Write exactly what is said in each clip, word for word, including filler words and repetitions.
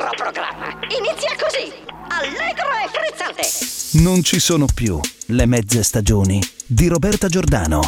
nostro programma inizia così, allegro e frizzante. Non ci sono più le mezze stagioni di Roberta Giordano.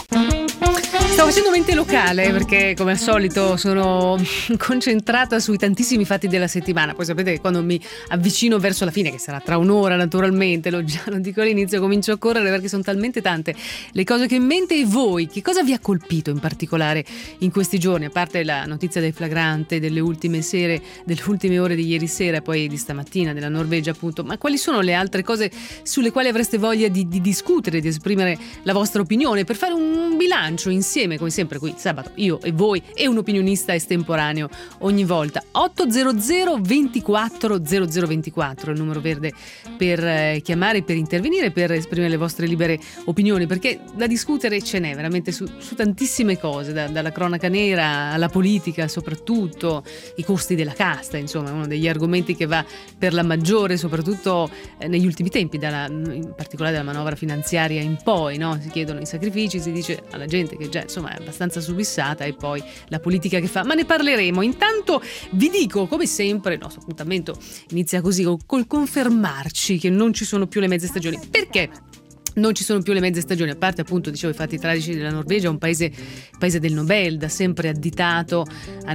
Stavo facendo mente locale perché come al solito sono concentrata sui tantissimi fatti della settimana. Poi sapete che quando mi avvicino verso la fine, che sarà tra un'ora naturalmente, lo già lo dico all'inizio, comincio a correre perché sono talmente tante le cose che ho in mente. E voi, che cosa vi ha colpito in particolare in questi giorni? A parte la notizia del flagrante delle ultime sere, delle ultime ore di ieri sera e poi di stamattina della Norvegia appunto, ma quali sono le altre cose sulle quali avreste voglia di, di discutere, di esprimere la vostra opinione per fare un bilancio insieme, come sempre qui sabato, io e voi e un opinionista estemporaneo ogni volta. Ottocento ventiquattro zero zero ventiquattro il numero verde per eh, chiamare, per intervenire, per esprimere le vostre libere opinioni, perché da discutere ce n'è veramente su, su tantissime cose, da, dalla cronaca nera alla politica, soprattutto i costi della casta, insomma uno degli argomenti che va per la maggiore, soprattutto eh, negli ultimi tempi, dalla, in particolare dalla manovra finanziaria in poi, no? Si chiedono i sacrifici, si dice alla gente che già insomma è abbastanza subissata, e poi la politica che fa, ma ne parleremo. Intanto vi dico, come sempre, il nostro appuntamento inizia così, col confermarci che non ci sono più le mezze stagioni. Perché non ci sono più le mezze stagioni? A parte appunto, dicevo, i fatti tragici della Norvegia, un paese, paese del Nobel, da sempre additato a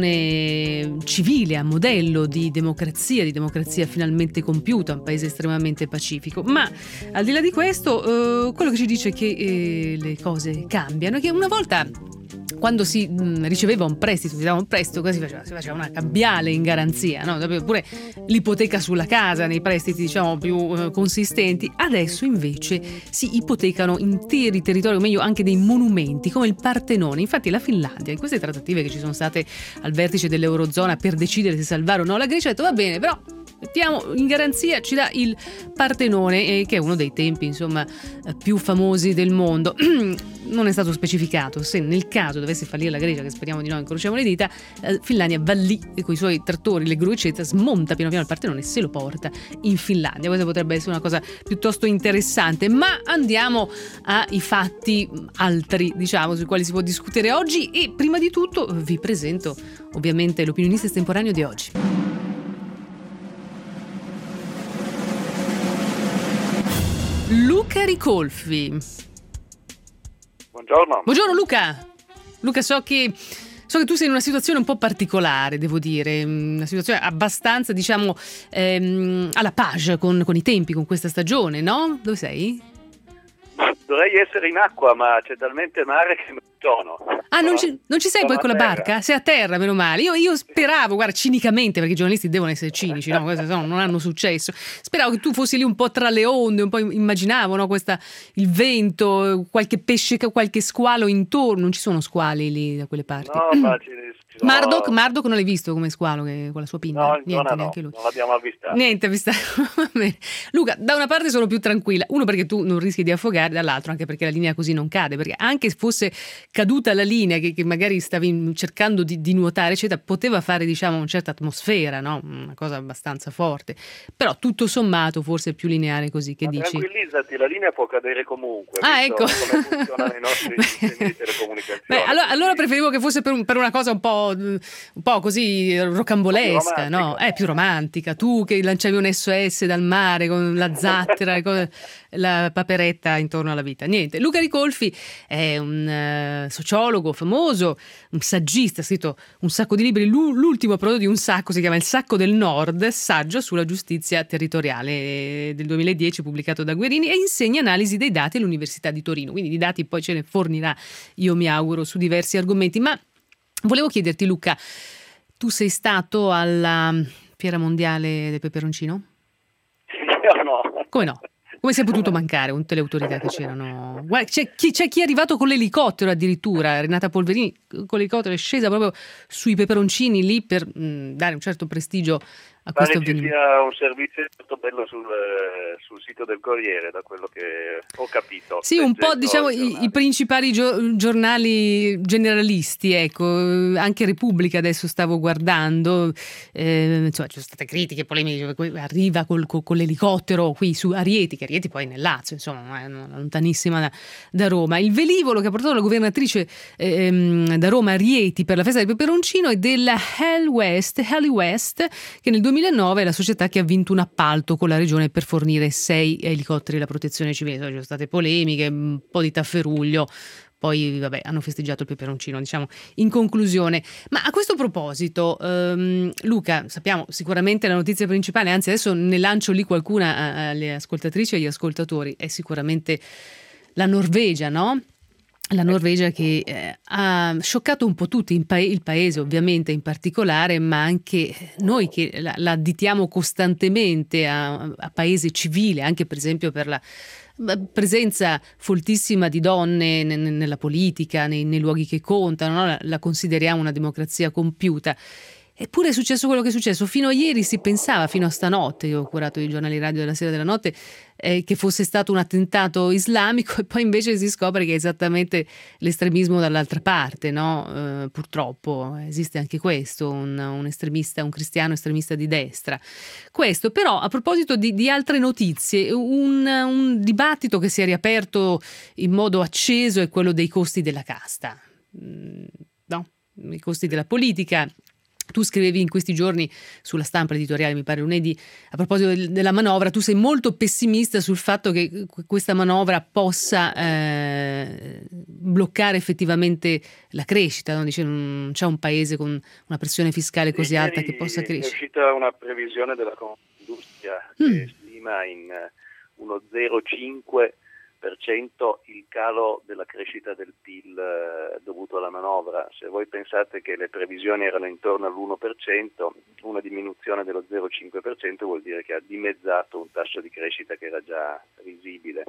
nazione civile, a modello di democrazia, di democrazia finalmente compiuta, un paese estremamente pacifico. Ma al di là di questo, eh, quello che ci dice che eh, le cose cambiano, è che una volta, quando si mh, riceveva un prestito, si dava un prestito, cosa si faceva? Si faceva una cambiale in garanzia, no? Oppure l'ipoteca sulla casa nei prestiti, diciamo, più uh, consistenti. Adesso invece si ipotecano interi territori, o meglio anche dei monumenti, come il Partenone. Infatti la Finlandia, in queste trattative che ci sono state al vertice dell'Eurozona per decidere se salvare o no la Grecia, ha detto va bene, però mettiamo in garanzia, ci dà il Partenone, eh, che è uno dei templi insomma più famosi del mondo. Non è stato specificato se nel caso dovesse fallire la Grecia, che speriamo di no, incrociamo le dita, eh, Finlandia va lì e con i suoi trattori, le gru eccetera, smonta piano piano il Partenone e se lo porta in Finlandia. Questa potrebbe essere una cosa piuttosto interessante. Ma andiamo ai fatti altri, diciamo, sui quali si può discutere oggi, e prima di tutto vi presento ovviamente l'opinionista estemporaneo di oggi. Luca Ricolfi. Buongiorno. Buongiorno Luca. Luca, so che so che tu sei in una situazione un po' particolare, devo dire, una situazione abbastanza, diciamo, ehm, alla page con, con i tempi, con questa stagione, no? Dove sei? Dovrei essere in acqua, ma c'è talmente mare che non sono. Ah, non ci, non ci sei sono poi con la terra. barca? Sei a terra, meno male. Io, io speravo, guarda, cinicamente, perché i giornalisti devono essere cinici, no? Queste sono, non hanno successo. Speravo che tu fossi lì un po' tra le onde, un po' immaginavo, no? Questa, il vento, qualche pesce, qualche squalo intorno. Non ci sono squali lì da quelle parti. No, ma ci, ci sono... Marduk, Marduk non l'hai visto come squalo, che, con la sua pinna? No, in Niente, zona neanche no, lui. non l'abbiamo avvistato. Niente, avvistato. Va bene. Luca, da una parte sono più tranquilla, uno perché tu non rischi di affogare, dall'altro anche perché la linea così non cade, perché anche se fosse caduta la linea che, che magari stavi cercando di, di nuotare eccetera, poteva fare, diciamo, una certa atmosfera, no? Una cosa abbastanza forte, però tutto sommato forse è più lineare così. Che ma dici? Tranquillizzati, la linea può cadere comunque. Ah, ecco. Come funzionano i nostri sistemi di telecomunicazione. Beh, allora, allora preferivo che fosse per, un, per una cosa un po', un po' così rocambolesca, no? È più romantica. Tu che lanciavi un S O S dal mare con la zattera, cose, la paperetta intorno alla vita. Niente. Luca Ricolfi è un uh, sociologo famoso, un saggista, ha scritto un sacco di libri. L'ultimo prodotto di un sacco si chiama Il Sacco del Nord, saggio sulla giustizia territoriale, del duemiladieci, pubblicato da Guerini, e insegna analisi dei dati all'Università di Torino. Quindi di dati poi ce ne fornirà, io mi auguro, su diversi argomenti. Ma volevo chiederti, Luca, tu sei stato alla Fiera Mondiale del Peperoncino? Io no. Come no? Come sei potuto mancare con tutte le autorità che c'erano? Guarda, c'è chi, c'è chi è arrivato con l'elicottero addirittura. Renata Polverini con l'elicottero è scesa proprio sui peperoncini lì per mh, dare un certo prestigio a questo Pare ci avvenimento. sia un servizio molto bello sul, sul sito del Corriere, da quello che ho capito. Sì, un po', diciamo, i, i principali gio- giornali generalisti, ecco, anche Repubblica adesso stavo guardando, eh, insomma ci sono state critiche, polemiche, arriva col, col, con l'elicottero qui su Arieti, che Arieti poi è nel Lazio, insomma, è lontanissima da, da Roma. Il velivolo che ha portato la governatrice ehm, da Roma a Rieti per la festa del peperoncino è della Hell West, Hell West, che nel duemilanove è la società che ha vinto un appalto con la regione per fornire sei elicotteri alla protezione civile. Ci sono state polemiche, un po' di tafferuglio, poi vabbè hanno festeggiato il peperoncino, diciamo, in conclusione. Ma a questo proposito, ehm, Luca, sappiamo sicuramente la notizia principale, anzi adesso ne lancio lì qualcuna alle ascoltatrici e agli ascoltatori, è sicuramente la Norvegia, no? La Norvegia che eh, ha scioccato un po' tutti, in pa- il paese ovviamente in particolare, ma anche noi che la, la additiamo costantemente a, a paese civile, anche per esempio per la presenza foltissima di donne n- nella politica, nei, nei luoghi che contano, no? la, la consideriamo una democrazia compiuta. Eppure è successo quello che è successo. Fino a ieri si pensava, fino a stanotte, io ho curato i giornali radio della sera della notte, eh, che fosse stato un attentato islamico, e poi invece si scopre che è esattamente l'estremismo dall'altra parte, no? Eh, purtroppo esiste anche questo, un, un estremista, un cristiano estremista di destra. Questo però, a proposito di, di altre notizie, un, un dibattito che si è riaperto in modo acceso è quello dei costi della casta, mm, no? I costi della politica. Tu scrivevi in questi giorni sulla Stampa editoriale, mi pare lunedì, a proposito del, della manovra, tu sei molto pessimista sul fatto che questa manovra possa eh, bloccare effettivamente la crescita, no? Dice, non c'è un paese con una pressione fiscale così alta che possa crescere. È uscita una previsione della Confindustria che mm. stima in uno zero virgola cinque per cento il calo della crescita del P I L eh, dovuto alla manovra. Se voi pensate che le previsioni erano intorno all'uno per cento, una diminuzione dello zero virgola cinque per cento vuol dire che ha dimezzato un tasso di crescita che era già risibile,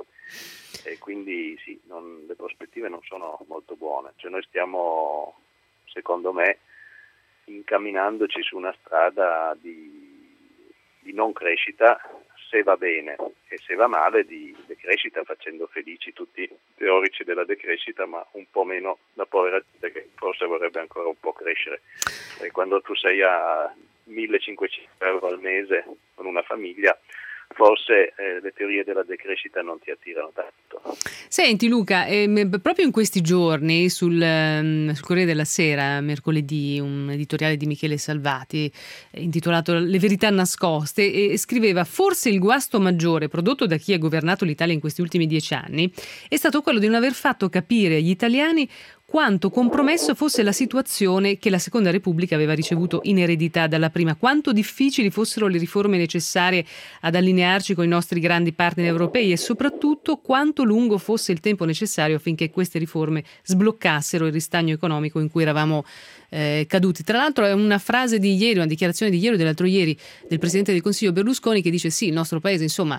e quindi sì, non, le prospettive non sono molto buone. Cioè noi stiamo, secondo me, incamminandoci su una strada di, di non crescita, se va bene, e se va male di decrescita, facendo felici tutti i teorici della decrescita, ma un po' meno la povera gente che forse vorrebbe ancora un po' crescere. E quando tu sei a millecinquecento euro al mese con una famiglia, forse eh, le teorie della decrescita non ti attirano tanto. Senti Luca, ehm, proprio in questi giorni sul, um, sul Corriere della Sera, mercoledì, un editoriale di Michele Salvati eh, intitolato Le verità nascoste, e scriveva: forse il guasto maggiore prodotto da chi ha governato l'Italia in questi ultimi dieci anni è stato quello di non aver fatto capire agli italiani quanto compromesso fosse la situazione che la Seconda Repubblica aveva ricevuto in eredità dalla prima, quanto difficili fossero le riforme necessarie ad allinearci con i nostri grandi partner europei e soprattutto quanto lungo fosse il tempo necessario affinché queste riforme sbloccassero il ristagno economico in cui eravamo eh, caduti. Tra l'altro è una frase di ieri, una dichiarazione di ieri o dell'altro ieri del Presidente del Consiglio Berlusconi, che dice sì, il nostro paese insomma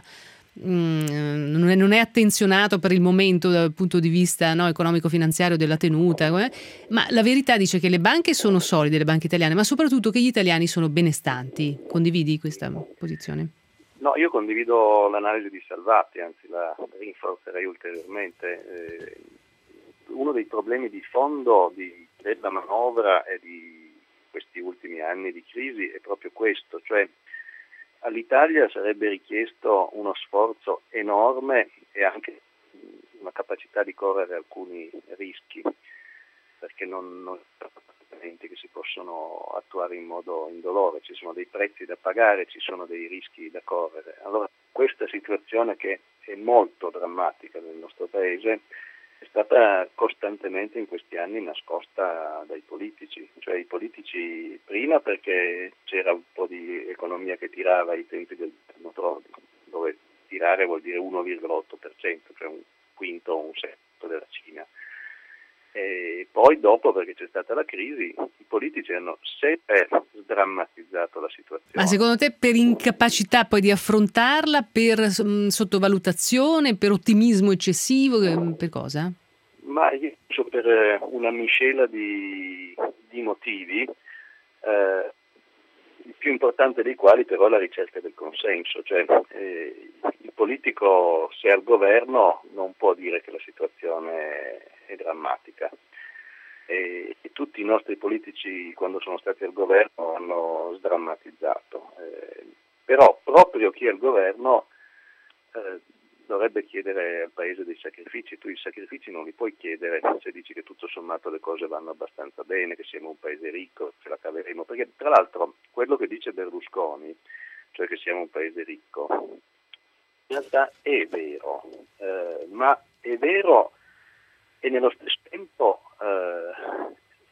Mm, non, è, non è attenzionato per il momento dal punto di vista, no, economico-finanziario, della tenuta, eh? Ma la verità dice che le banche sono solide, le banche italiane, ma soprattutto che gli italiani sono benestanti. Condividi questa posizione? No, io condivido l'analisi di Salvati, anzi la rinforzerei ulteriormente. Eh, uno dei problemi di fondo di, della manovra e di questi ultimi anni di crisi è proprio questo, cioè all'Italia sarebbe richiesto uno sforzo enorme e anche una capacità di correre alcuni rischi, perché non, non sono trattamenti che si possono attuare in modo indolore, ci sono dei prezzi da pagare, ci sono dei rischi da correre. Allora questa situazione, che è molto drammatica nel nostro Paese, è stata costantemente in questi anni nascosta dai politici, cioè i politici prima perché c'era un po' di economia che tirava ai tempi del governo, dove tirare vuol dire uno virgola otto per cento, cioè un quinto o un sesto della Cina. E poi dopo, perché c'è stata la crisi, i politici hanno sempre sdrammatizzato la situazione. Ma secondo te per incapacità poi di affrontarla, per mh, sottovalutazione, per ottimismo eccessivo, per cosa? Ma io penso per una miscela di, di motivi, eh, il più importante dei quali però è la ricerca del consenso, cioè eh, il politico, se è al governo, non può dire che la situazione è drammatica, e, e tutti i nostri politici quando sono stati al governo hanno sdrammatizzato, eh, però proprio chi è al governo eh, dovrebbe chiedere al paese dei sacrifici. Tu i sacrifici non li puoi chiedere se dici che tutto sommato le cose vanno abbastanza bene, che siamo un paese ricco, ce la caveremo, perché tra l'altro quello che dice Berlusconi, cioè che siamo un paese ricco, in realtà è vero, eh, ma è vero e nello stesso tempo eh,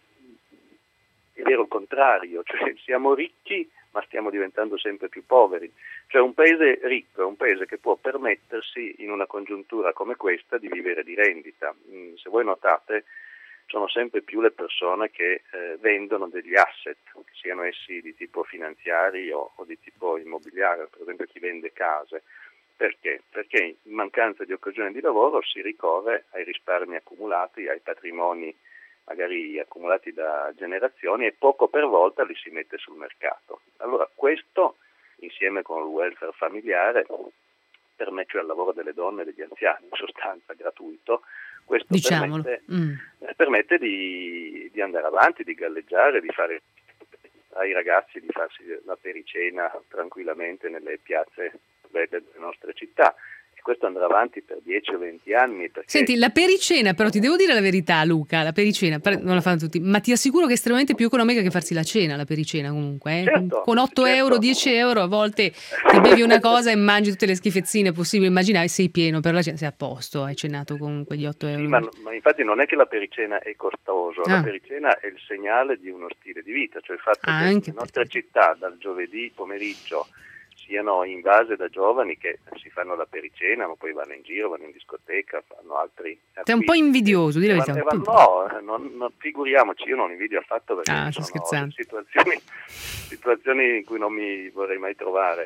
è vero il contrario, cioè siamo ricchi ma stiamo diventando sempre più poveri. Cioè un paese ricco è un paese che può permettersi in una congiuntura come questa di vivere di rendita. Mm, se voi notate sono sempre più le persone che eh, vendono degli asset, che siano essi di tipo finanziari o, o di tipo immobiliare, per esempio chi vende case. Perché? Perché in mancanza di occasioni di lavoro si ricorre ai risparmi accumulati, ai patrimoni magari accumulati da generazioni, e poco per volta li si mette sul mercato. Allora questo, insieme con il welfare familiare, permette, cioè il lavoro delle donne e degli anziani, in sostanza gratuito, questo Diciamolo. permette, Mm. permette di, di andare avanti, di galleggiare, di fare ai ragazzi di farsi la pericena tranquillamente nelle piazze belle delle nostre città. Questo andrà avanti per dieci o venti anni. Perché... Senti, la pericena, però ti devo dire la verità, Luca, la pericena non la fanno tutti, ma ti assicuro che è estremamente più economica che farsi la cena, la pericena comunque. Eh? Certo, con otto certo. euro, dieci euro a volte ti bevi una cosa e mangi tutte le schifezzine possibili, immaginare, sei pieno per la cena, sei a posto, hai cenato con quegli otto euro. Sì, ma, ma infatti non è che la pericena è costoso, Ah. la pericena è il segnale di uno stile di vita, cioè il fatto Ah, che anche le nostre città dal giovedì pomeriggio siano invase da giovani che si fanno la pericena, ma poi vanno in giro, vanno in discoteca, fanno altri acquisti. Sei un po' invidioso, dire la Eh, verità. ma- No, non, non, figuriamoci, io non invidio affatto perché Ah, ci sto sono scherzando. situazioni, situazioni in cui non mi vorrei mai trovare.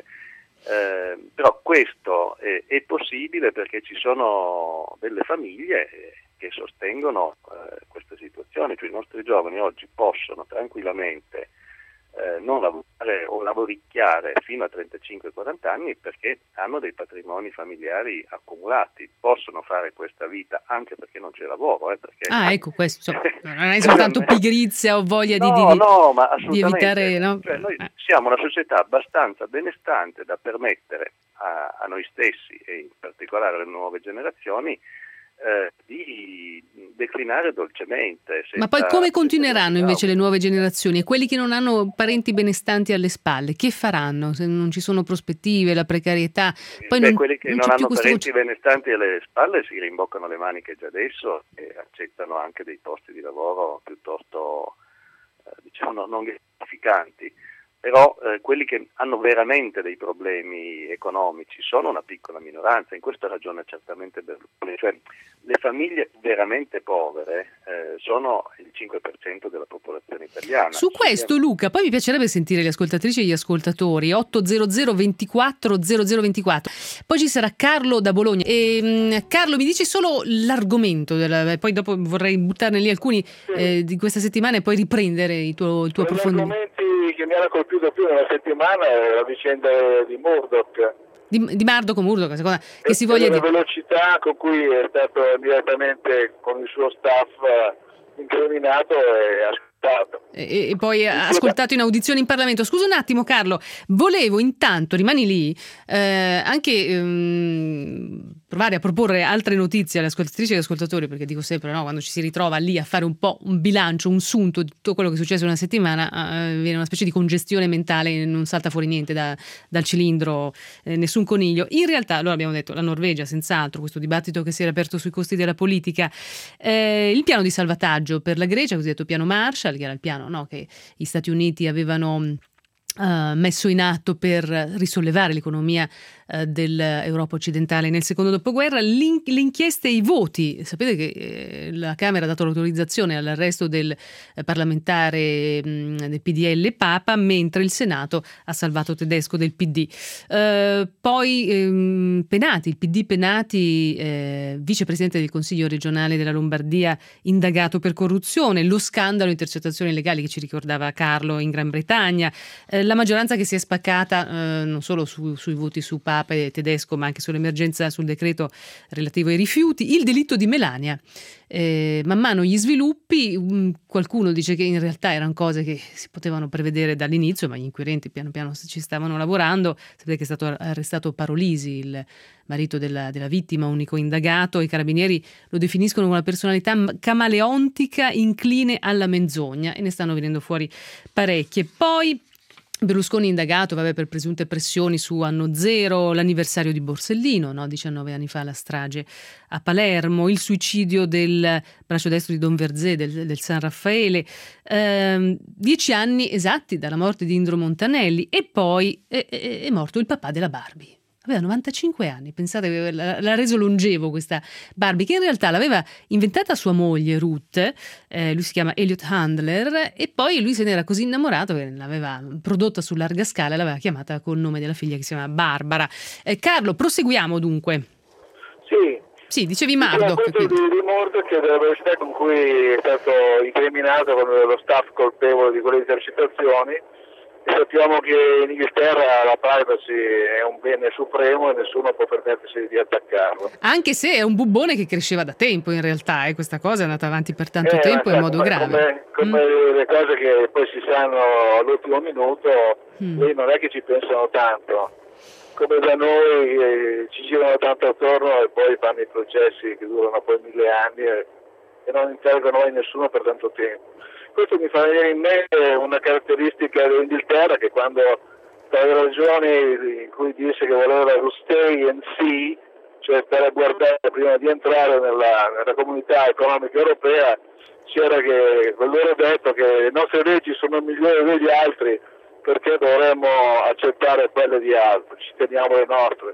Eh, però questo è, è possibile perché ci sono delle famiglie che sostengono eh, queste situazioni, cioè i nostri giovani oggi possono tranquillamente Eh, non lavorare o lavoricchiare fino a trentacinque quaranta anni perché hanno dei patrimoni familiari accumulati, possono fare questa vita anche perché non c'è lavoro. Eh, perché... Ah, ecco, questo insomma, non è soltanto pigrizia o voglia di, di, no, di, no, ma di evitare... No? Cioè, noi Eh. siamo una società abbastanza benestante da permettere a, a noi stessi e in particolare alle nuove generazioni Eh, di declinare dolcemente. Ma poi come continueranno senza invece le nuove generazioni e quelli che non hanno parenti benestanti alle spalle? Che faranno se non ci sono prospettive, la precarietà? Poi Beh, non, quelli che non non, c'è più hanno questo parenti benestanti alle spalle si rimboccano le maniche già adesso e accettano anche dei posti di lavoro piuttosto eh, diciamo non gratificanti. Però eh, quelli che hanno veramente dei problemi economici sono una piccola minoranza, in questo ha ragione certamente Berlusconi, cioè le famiglie veramente povere eh, sono il cinque per cento della popolazione italiana. Su questo Luca, poi mi piacerebbe sentire le ascoltatrici e gli ascoltatori, ottocento ventiquattro zero zero ventiquattro. Poi ci sarà Carlo da Bologna. E, mh, Carlo, mi dici solo l'argomento, della, poi dopo vorrei buttarne lì alcuni eh, di questa settimana e poi riprendere il tuo, il tuo approfondimento. Gli argomenti che mi hanno colpito più nella settimana è la vicenda di Murdoch. Di, di Murdoch, Murdoch, seconda, che si E voglia la dire. velocità con cui è stato direttamente con il suo staff eh, incriminato e ascoltato. E, e poi ascoltato in audizione in Parlamento. Scusa un attimo Carlo, volevo intanto, rimani lì, eh, anche ehm, provare a proporre altre notizie alle ascoltatrici e agli ascoltatori, perché dico sempre, no, quando ci si ritrova lì a fare un po' un bilancio, un sunto di tutto quello che è successo in una settimana, eh, viene una specie di congestione mentale, non salta fuori niente da, dal cilindro, eh, nessun coniglio. In realtà, allora abbiamo detto, la Norvegia senz'altro, questo dibattito che si era aperto sui costi della politica, eh, il piano di salvataggio per la Grecia, cosiddetto piano Marshall, che era il piano, no, che gli Stati Uniti avevano Uh, messo in atto per risollevare l'economia uh, dell'Europa occidentale nel secondo dopoguerra. L'in- l'inchiesta e i voti, sapete che eh, la Camera ha dato l'autorizzazione all'arresto del eh, parlamentare mh, del P D L Papa, mentre il Senato ha salvato Tedesco del P D. Uh, poi ehm, Penati, il P D Penati, eh, vicepresidente del Consiglio regionale della Lombardia, indagato per corruzione, lo scandalo intercettazioni illegali che ci ricordava Carlo in Gran Bretagna, eh, la maggioranza che si è spaccata eh, non solo su, sui voti su Papa e Tedesco, ma anche sull'emergenza sul decreto relativo ai rifiuti, il delitto di Melania. Eh, man mano gli sviluppi, um, qualcuno dice che in realtà erano cose che si potevano prevedere dall'inizio, ma gli inquirenti piano piano ci stavano lavorando. Sapete che è stato arrestato Parolisi, il marito della, della vittima, unico indagato. I carabinieri lo definiscono una personalità camaleontica, incline alla menzogna, e ne stanno venendo fuori parecchie. Poi Berlusconi indagato vabbè, per presunte pressioni su Anno Zero, l'anniversario di Borsellino, no? diciannove anni fa la strage a Palermo, il suicidio del braccio destro di Don Verzé, del, del San Raffaele, ehm, dieci anni esatti dalla morte di Indro Montanelli, e poi è, è, è morto il papà della Barbie. Aveva novantacinque anni, pensate, l'ha reso longevo questa Barbie, che in realtà l'aveva inventata sua moglie Ruth, eh, lui si chiama Elliot Handler, e poi lui se ne era così innamorato che l'aveva prodotta su larga scala e l'aveva chiamata col nome della figlia che si chiama Barbara. Eh, Carlo, proseguiamo dunque. Sì. Sì, dicevi Murdoch. Di, di Murdoch, della velocità con cui è stato incriminato con lo staff colpevole di quelle intercettazioni. Sappiamo che in Inghilterra la privacy è un bene supremo e nessuno può permettersi di attaccarlo. Anche se è un bubbone che cresceva da tempo in realtà, e eh, questa cosa è andata avanti per tanto eh, tempo in modo come, grave. Come, come mm. le cose che poi si sanno all'ultimo minuto, mm. lì non è che ci pensano tanto. Come da noi eh, ci girano tanto attorno e poi fanno i processi che durano poi mille anni e, e non interrogono mai nessuno per tanto tempo. Questo mi fa venire in mente una caratteristica dell'Inghilterra, che quando, per le ragioni in cui disse che voleva lo stay and see, cioè stare a guardare prima di entrare nella, nella comunità economica europea, c'era che quel loro detto che le nostre leggi sono migliori degli altri, perché dovremmo accettare quelle di altri, ci teniamo le nostre.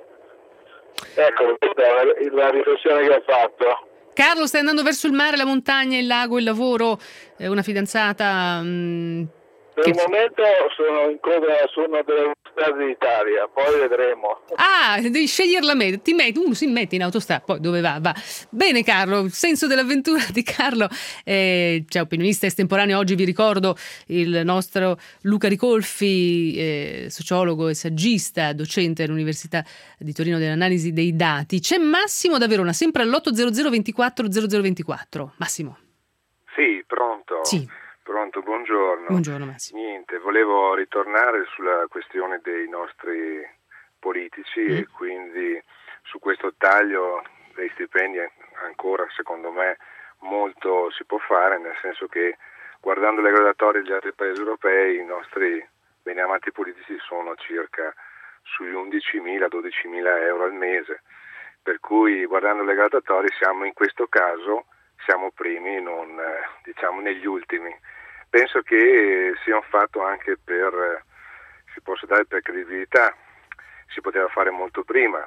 Ecco, questa è la riflessione che ha fatto. Carlo, stai andando verso il mare, la montagna, il lago, il lavoro, eh, una fidanzata? Mh, per che... il momento sono in coda su una delle strade d'Italia, poi vedremo. Ah, devi scegliere la meta, ti metti, uno si mette in autostrada, poi dove va? Va. Bene Carlo, il senso dell'avventura di Carlo. Eh, ciao, opinionista estemporaneo, oggi vi ricordo il nostro Luca Ricolfi, eh, sociologo e saggista, docente all'Università di Torino dell'analisi dei dati. C'è Massimo da Verona, sempre all'otto zero zero ventiquattro zero zero ventiquattro. Massimo. Sì, pronto. Sì. Pronto, buongiorno. Buongiorno Massimo. Niente, volevo ritornare sulla questione dei nostri politici mm. e quindi su questo taglio dei stipendi ancora, secondo me, molto si può fare, nel senso che guardando le graduatorie degli altri paesi europei, i nostri beneamati politici sono circa sugli undicimila dodicimila euro al mese, per cui guardando le graduatorie siamo in questo caso siamo primi, non diciamo negli ultimi. Penso che sia un fatto anche per, si possa dare per credibilità, si poteva fare molto prima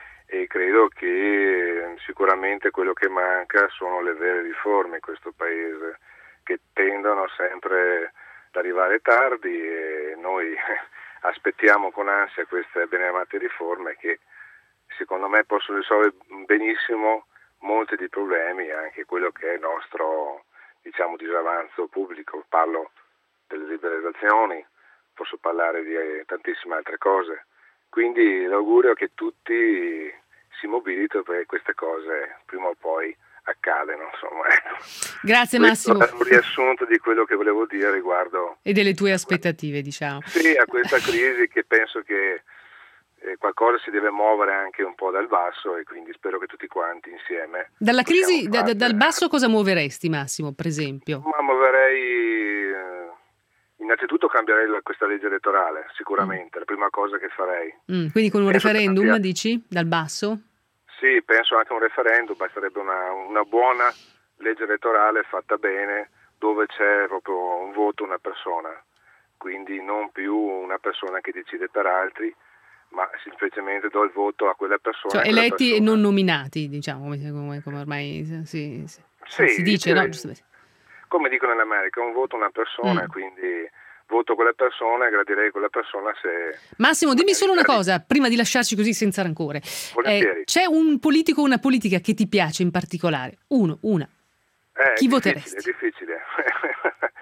e credo che sicuramente quello che manca sono le vere riforme in questo paese, che tendono sempre ad arrivare tardi, e noi aspettiamo con ansia queste beneamate riforme che secondo me possono risolvere benissimo molti dei problemi, anche quello che è il nostro, diciamo, disavanzo pubblico. Parlo delle liberalizzazioni, posso parlare di tantissime altre cose, quindi l'augurio è che tutti si mobilitino perché queste cose prima o poi accadano, insomma. Grazie Questo Massimo. è un riassunto di quello che volevo dire riguardo e delle tue aspettative, diciamo. Sì, a questa crisi, che penso che eh, qualcosa si deve muovere anche un po' dal basso, e quindi spero che tutti quanti insieme. Dalla crisi, da, da, dal basso cosa muoveresti, Massimo, per esempio? Ma muoverei, eh, innanzitutto cambierei la, questa legge elettorale, sicuramente, mm. la prima cosa che farei. Mm, quindi con un penso referendum, cambia... dici, dal basso? Sì, penso anche a un referendum, basterebbe una, una buona legge elettorale fatta bene, dove c'è proprio un voto, una persona, quindi non più una persona che decide per altri, ma semplicemente do il voto a quella persona. Cioè quella eletti persona. E non nominati, diciamo, come, come, come ormai si, si, sì, si dice, direi, no? Come dicono in America, un voto a una persona, mm. quindi voto quella persona e gradirei quella persona se... Massimo, dimmi solo una cosa, prima di lasciarci così senza rancore. Volentieri. Eh, c'è un politico o una politica che ti piace in particolare? Uno, una. Eh, Chi è voteresti? È difficile,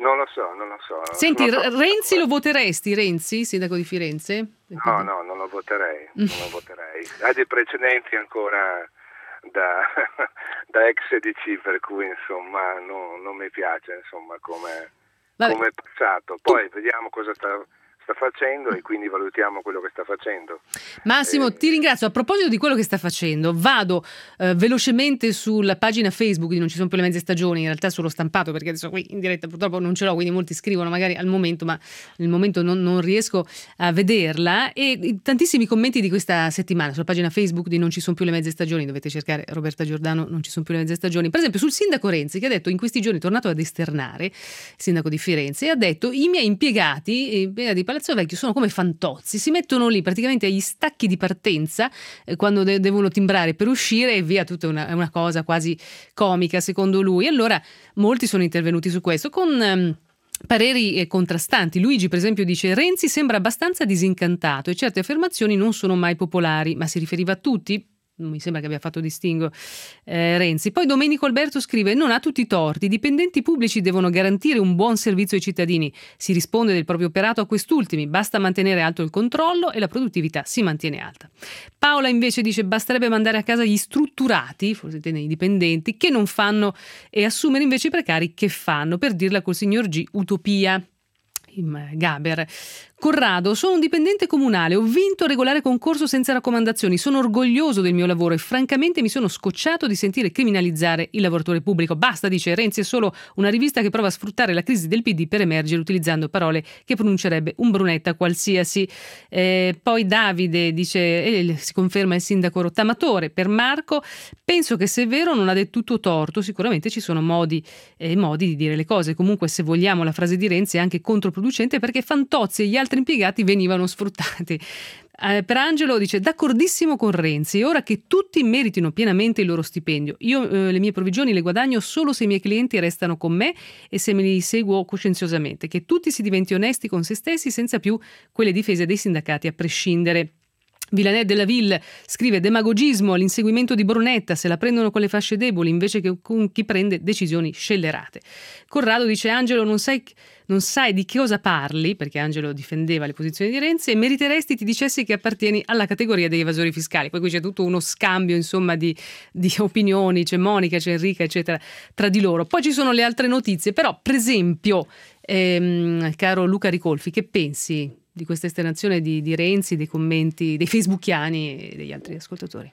Non lo so, non lo so. Senti, non so. Renzi lo voteresti, Renzi, sindaco di Firenze? No, no, non lo voterei, non lo voterei. Ha dei precedenti ancora da, da ex D C, per cui insomma no, non mi piace insomma come, come è passato. Poi vediamo cosa sta sta facendo e quindi valutiamo quello che sta facendo. Massimo, eh, ti ringrazio. A proposito di quello che sta facendo, vado eh, velocemente sulla pagina Facebook di Non ci sono più le mezze stagioni, in realtà solo stampato, perché adesso qui in diretta purtroppo non ce l'ho, quindi molti scrivono magari al momento, ma nel momento non, non riesco a vederla, e tantissimi commenti di questa settimana sulla pagina Facebook di Non ci sono più le mezze stagioni, dovete cercare Roberta Giordano, Non ci sono più le mezze stagioni, per esempio sul sindaco Renzi, che ha detto in questi giorni, è tornato ad esternare, sindaco di Firenze, e ha detto: i miei impiegati, impiegati Palazzo Vecchio sono come fantozzi, si mettono lì praticamente agli stacchi di partenza eh, quando de- devono timbrare per uscire e via, tutta una, una cosa quasi comica secondo lui. Allora molti sono intervenuti su questo con ehm, pareri eh, contrastanti. Luigi per esempio dice: Renzi sembra abbastanza disincantato e certe affermazioni non sono mai popolari, ma si riferiva a tutti? Non mi sembra che abbia fatto distinguo eh, Renzi. Poi Domenico Alberto scrive: non ha tutti i torti, i dipendenti pubblici devono garantire un buon servizio ai cittadini, si risponde del proprio operato a quest'ultimi, basta mantenere alto il controllo e la produttività si mantiene alta. Paola invece dice: basterebbe mandare a casa gli strutturati, forse i dipendenti, che non fanno, e assumere invece i precari che fanno, per dirla col signor G, utopia. Gaber. Corrado: sono un dipendente comunale, ho vinto regolare concorso senza raccomandazioni, sono orgoglioso del mio lavoro e francamente mi sono scocciato di sentire criminalizzare il lavoratore pubblico. Basta, dice, Renzi è solo una rivista che prova a sfruttare la crisi del P D per emergere utilizzando parole che pronuncerebbe un Brunetta qualsiasi. Eh, poi Davide dice, eh, si conferma il sindaco rottamatore. Per Marco: penso che se è vero non ha del tutto torto, sicuramente ci sono modi e eh, modi di dire le cose. Comunque, se vogliamo, la frase di Renzi è anche controproducente, perché Fantozzi e gli altri impiegati venivano sfruttati. Eh, per Angelo dice: d'accordissimo con Renzi, ora che tutti meritino pienamente il loro stipendio. Io eh, le mie provvigioni le guadagno solo se i miei clienti restano con me e se me li seguo coscienziosamente, che tutti si diventi onesti con se stessi senza più quelle difese dei sindacati a prescindere. Villanet della Ville scrive: demagogismo all'inseguimento di Brunetta, se la prendono con le fasce deboli invece che con chi prende decisioni scellerate. Corrado dice: Angelo, non sai, non sai di che cosa parli, perché Angelo difendeva le posizioni di Renzi, e meriteresti ti dicessi che appartieni alla categoria degli evasori fiscali. Poi qui c'è tutto uno scambio insomma di, di opinioni, c'è Monica, c'è Enrica eccetera tra di loro. Poi ci sono le altre notizie, però per esempio ehm, caro Luca Ricolfi, che pensi di questa esternazione di, di Renzi, dei commenti dei facebookiani e degli altri ascoltatori?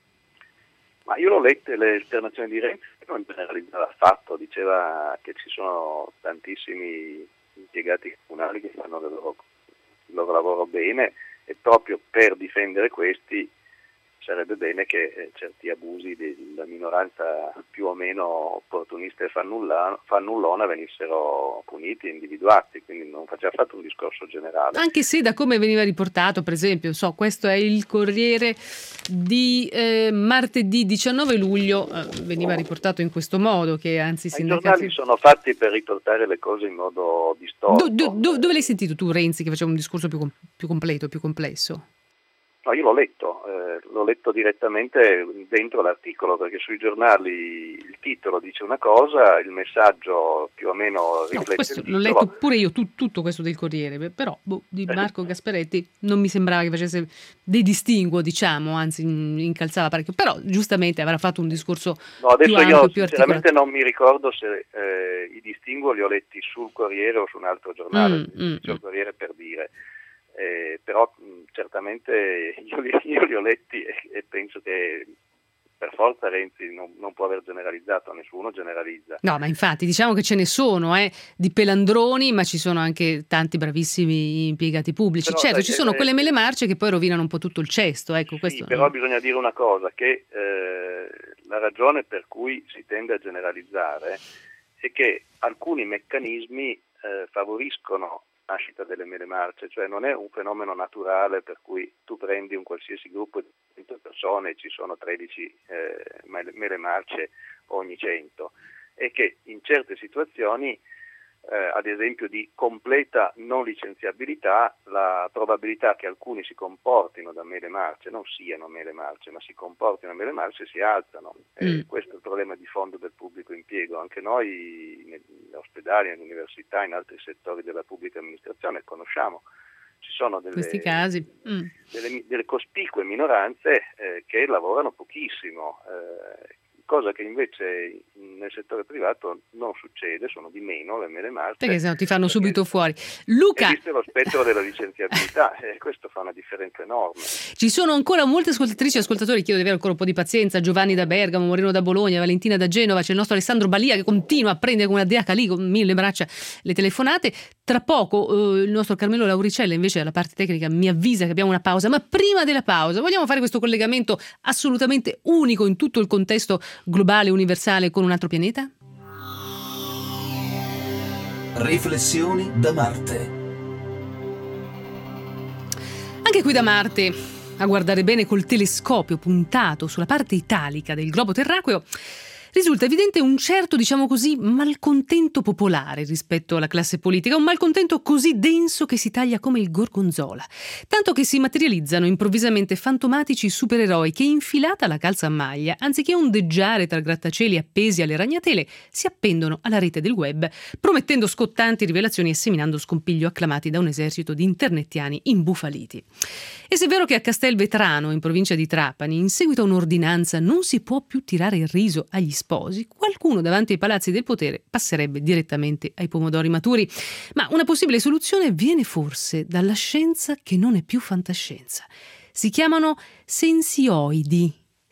Ma io l'ho lette le esternazioni di Renzi, non generalizzava affatto, diceva che ci sono tantissimi impiegati comunali che fanno il loro, il loro lavoro bene e proprio per difendere questi sarebbe bene che eh, certi abusi della minoranza più o meno opportunista e fannullona, fannullona venissero puniti e individuati, quindi non faceva affatto un discorso generale. Anche se da come veniva riportato, per esempio, so, questo è il Corriere di eh, martedì diciannove luglio, eh, veniva riportato in questo modo, che anzi i sindacati... I giornali sono fatti per riportare le cose in modo distorto. Do, do, do, dove l'hai sentito tu, Renzi, che faceva un discorso più, più completo, più complesso? No, io l'ho letto, eh, l'ho letto direttamente dentro l'articolo, perché sui giornali il titolo dice una cosa, il messaggio più o meno riflette no, questo il titolo. L'ho letto pure io, tu, tutto questo del Corriere, però boh, di Marco Gasparetti non mi sembrava che facesse dei distinguo, diciamo, anzi incalzava parecchio, però giustamente avrà fatto un discorso no, adesso più ampio, io più sinceramente articolato. Non mi ricordo se eh, i distinguo li ho letti sul Corriere o su un altro giornale, mm, mm, sul mm. Corriere per dire. Eh, però mh, certamente io li, io li ho letti e, e penso che per forza Renzi non, non può aver generalizzato, nessuno generalizza. No, ma infatti diciamo che ce ne sono eh, di pelandroni, ma ci sono anche tanti bravissimi impiegati pubblici. Però, certo, sai, ci sono eh, quelle mele marce che poi rovinano un po' tutto il cesto. Ecco, sì, questo, però no. Bisogna dire una cosa, che eh, la ragione per cui si tende a generalizzare è che alcuni meccanismi eh, favoriscono nascita delle mele marce, cioè non è un fenomeno naturale per cui tu prendi un qualsiasi gruppo di cento persone e ci sono tredici eh, mele marce ogni cento, è che in certe situazioni eh, ad esempio di completa non licenziabilità, la probabilità che alcuni si comportino da mele marce, non siano mele marce, ma si comportino da mele marce, si alzano. Mm. E questo è il problema di fondo del pubblico impiego. Anche noi, negli ospedali, nelle università, in altri settori della pubblica amministrazione, conosciamo. Ci sono delle, questi casi. Mm. delle, delle cospicue minoranze eh, che lavorano pochissimo, eh, cosa che invece nel settore privato non succede, sono di meno le mele marce. Perché se no ti fanno subito fuori. Luca, esiste lo spettro della licenziabilità e questo fa una differenza enorme. Ci sono ancora molte ascoltatrici e ascoltatori, chiedo di avere ancora un po' di pazienza. Giovanni da Bergamo, Moreno da Bologna, Valentina da Genova, c'è il nostro Alessandro Balia che continua a prendere come una deaca lì con mille braccia le telefonate. Tra poco eh, il nostro Carmelo Lauricella invece alla parte tecnica mi avvisa che abbiamo una pausa, ma prima della pausa vogliamo fare questo collegamento assolutamente unico in tutto il contesto globale, universale con un altro pianeta? Riflessioni da Marte. Anche qui da Marte, a guardare bene col telescopio puntato sulla parte italica del globo terracqueo, risulta evidente un certo, diciamo così, malcontento popolare rispetto alla classe politica, un malcontento così denso che si taglia come il gorgonzola, tanto che si materializzano improvvisamente fantomatici supereroi che, infilata la calzamaglia, anziché ondeggiare tra grattacieli appesi alle ragnatele, si appendono alla rete del web, promettendo scottanti rivelazioni e seminando scompiglio acclamati da un esercito di internettiani imbufaliti. E se è vero che a Castelvetrano, in provincia di Trapani, in seguito a un'ordinanza non si può più tirare il riso agli sposi, qualcuno davanti ai palazzi del potere passerebbe direttamente ai pomodori maturi. Ma una possibile soluzione viene forse dalla scienza che non è più fantascienza. Si chiamano sensioidi.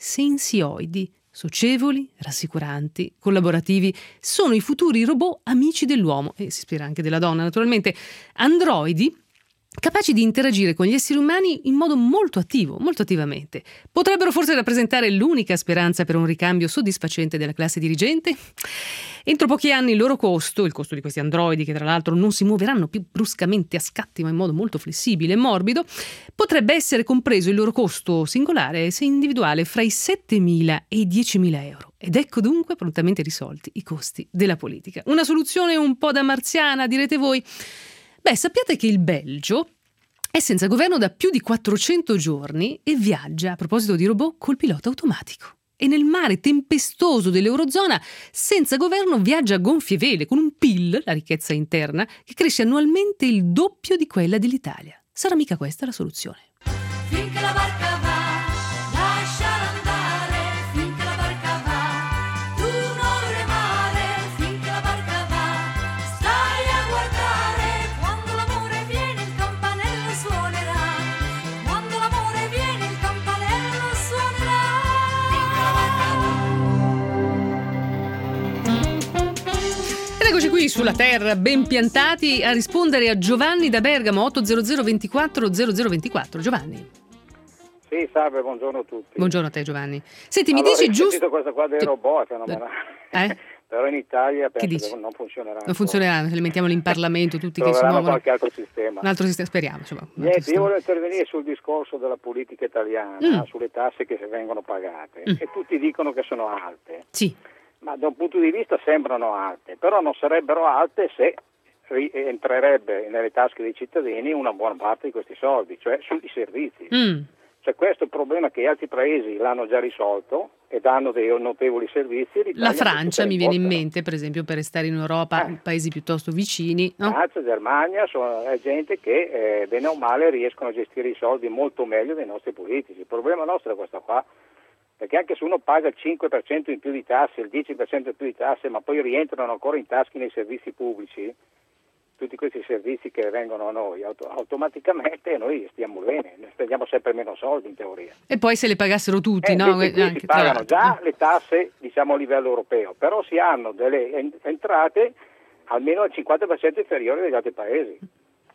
Sensioidi. Socievoli, rassicuranti, collaborativi, sono i futuri robot amici dell'uomo, e si spera anche della donna naturalmente, androidi, capaci di interagire con gli esseri umani in modo molto attivo, molto attivamente. Potrebbero forse rappresentare l'unica speranza per un ricambio soddisfacente della classe dirigente? Entro pochi anni il loro costo, il costo di questi androidi che tra l'altro non si muoveranno più bruscamente a scatti ma in modo molto flessibile e morbido, potrebbe essere compreso il loro costo singolare, se individuale, fra i settemila e i diecimila euro. Ed ecco dunque prontamente risolti i costi della politica. Una soluzione un po' da marziana, direte voi? Beh, sappiate che il Belgio è senza governo da più di quattrocento giorni e viaggia, a proposito di robot, col pilota automatico. E nel mare tempestoso dell'Eurozona, senza governo, viaggia a gonfie vele, con un P I L, la ricchezza interna, che cresce annualmente il doppio di quella dell'Italia. Sarà mica questa la soluzione? Finché la barca va, lasciala andare, finché la barca va, tu non remare, finché la barca va, stai a guardare, quando l'amore viene il campanello suonerà, quando l'amore viene il campanello suonerà, finché la barca va. Ed eccoci qui sulla terra, ben piantati, a rispondere a Giovanni da Bergamo, otto zero zero ventiquattro zero zero ventiquattro. Giovanni. Sì, salve, buongiorno a tutti. Buongiorno a te, Giovanni. Senti, mi allora, dici ho giusto... sentito questa qua dei robot, fenomenale. Eh? Però in Italia Che penso dici? che non funzionerà. Non funzionerà, se li mettiamo lì in Parlamento tutti che si Troveranno muovono. qualche altro sistema. Un altro sistema, speriamo. Insomma, un altro Niente, sistema. io volevo intervenire sul discorso della politica italiana, Mm. sulle tasse che vengono pagate. Mm. E tutti dicono che sono alte. Sì. Ma da un punto di vista sembrano alte, però non sarebbero alte se entrerebbe nelle tasche dei cittadini una buona parte di questi soldi, cioè sui servizi. Mm. Cioè questo è il problema che altri paesi l'hanno già risolto e danno dei notevoli servizi. La Francia mi viene in mente. mente, per esempio, per restare in Europa, Eh. paesi piuttosto vicini. No? Francia, Germania, sono è gente che eh, bene o male riescono a gestire i soldi molto meglio dei nostri politici. Il problema nostro è questo qua, perché anche se uno paga il cinque per cento in più di tasse, il dieci per cento in più di tasse, ma poi rientrano ancora in tasche nei servizi pubblici, tutti questi servizi che vengono a noi, auto- automaticamente noi stiamo bene, ne spendiamo sempre meno soldi in teoria. E poi se le pagassero tutti, Eh, no? invece qui Anche, si tra pagano l'altro. già le tasse, diciamo, a livello europeo, però si hanno delle en- entrate almeno al cinquanta per cento inferiori degli altri paesi.